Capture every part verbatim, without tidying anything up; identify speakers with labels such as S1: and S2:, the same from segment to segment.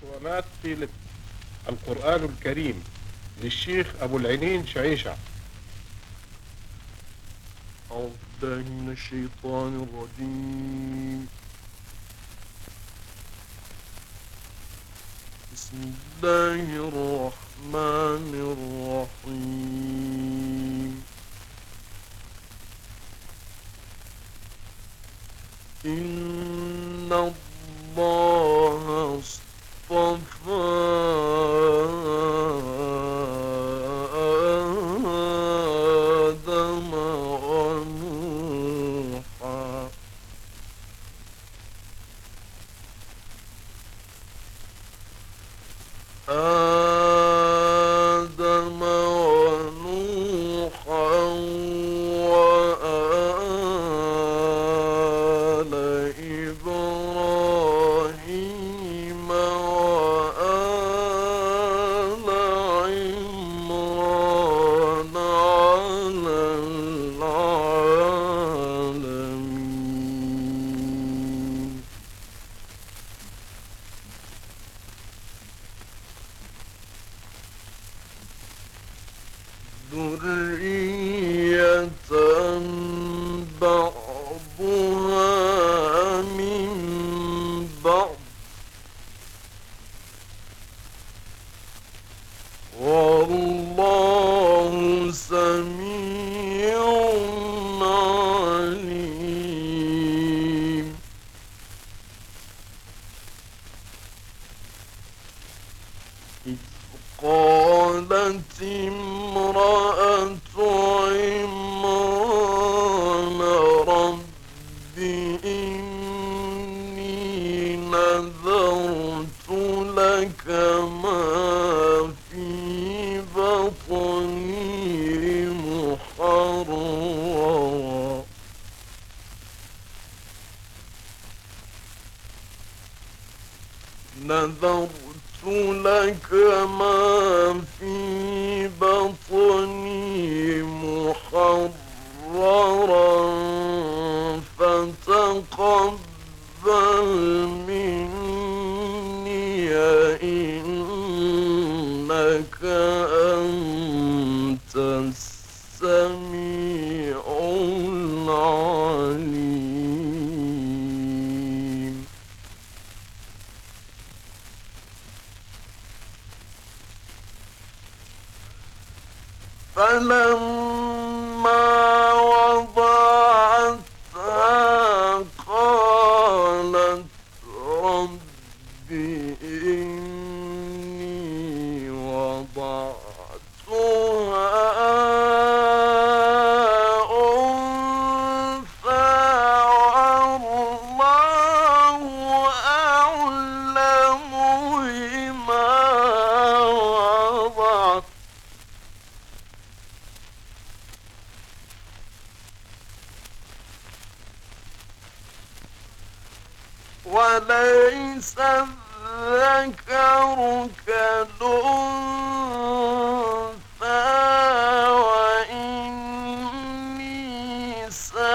S1: عنوانات في القرآن الكريم للشيخ أبو العينين شعيشة. أعوذ بالله من الشيطان الرجيم. بسم الله الرحمن الرحيم. إن الله اصطفى آدم ونوحا آدم ونوحا وآل إبراهيم وآل عمران على العالمين. ذرية بعضها من بعض والله سميع عليم. إذ قالت امرأة عمران رب إني نذرت لك ما في بطني محررا نذرت لك ما في بطني محررا فتقبل مني إنك أنت السميع العليم. فلما وضعتها قالت رب إني وضعتها أنثى والله أعلم بما وضعت وليس الذكر كالأنثى وإني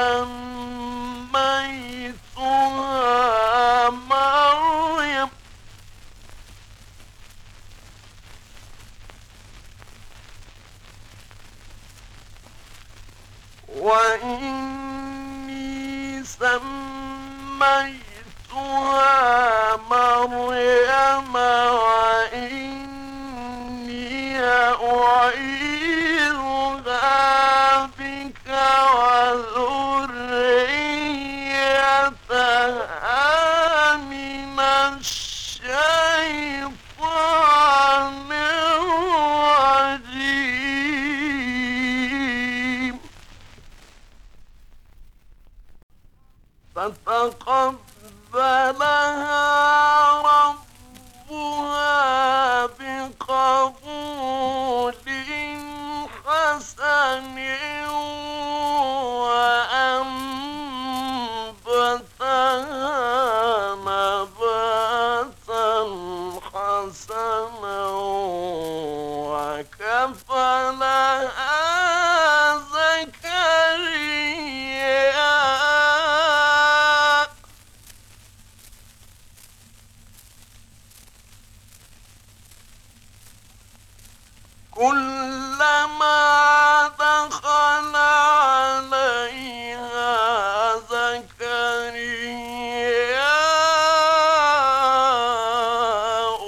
S1: سميتها مريم وإني سميتها مريم وإني أعيذها بك وذريتها من الشيطان الرجيم.
S2: كلما دخل عليها زكرياء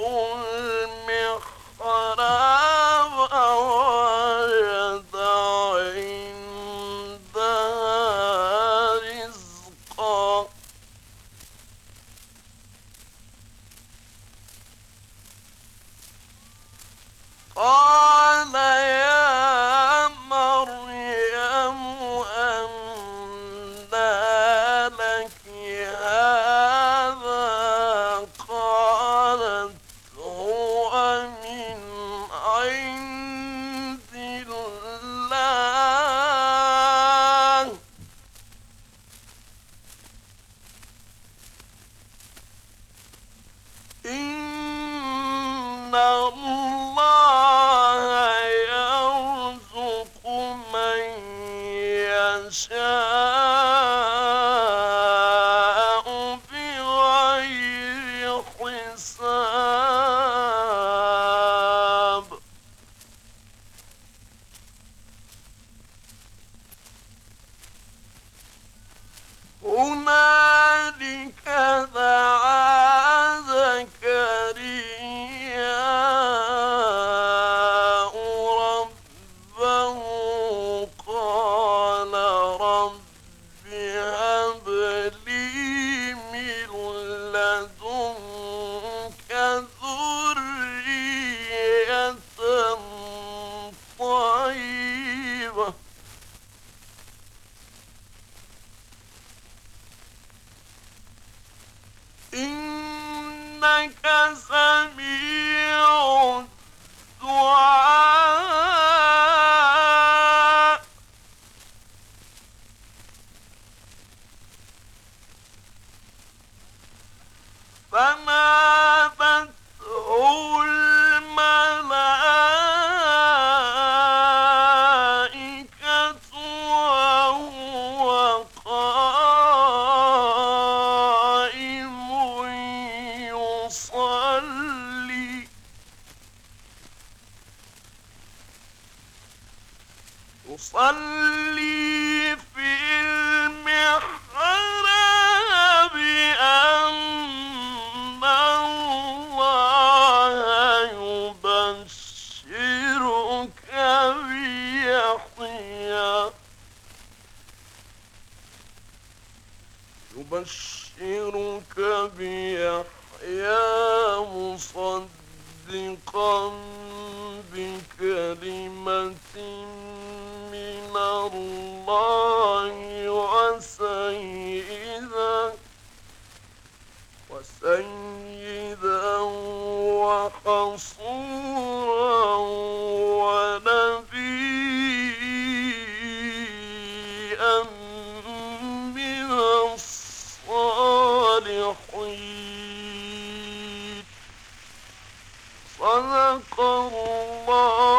S2: المحراب وجد عندها رزقا قال يا مريم أنى لك هذا قالت هو من عند الله إن الله يرزق من يشاء بغير حساب هنالك دعا زكرياء ربه قال رب هب لي من لدنك ذرية طيبة إنك سميع الدعاء فنادته الملائكة وهو قائم يصلي يصلي في المحراب أن الله يبشرك بيحيى يبشرك بيحيى مصدقا بكلمة من الله وسيدا وسيدا وحصورا ونبيا من الصالحين صدق الله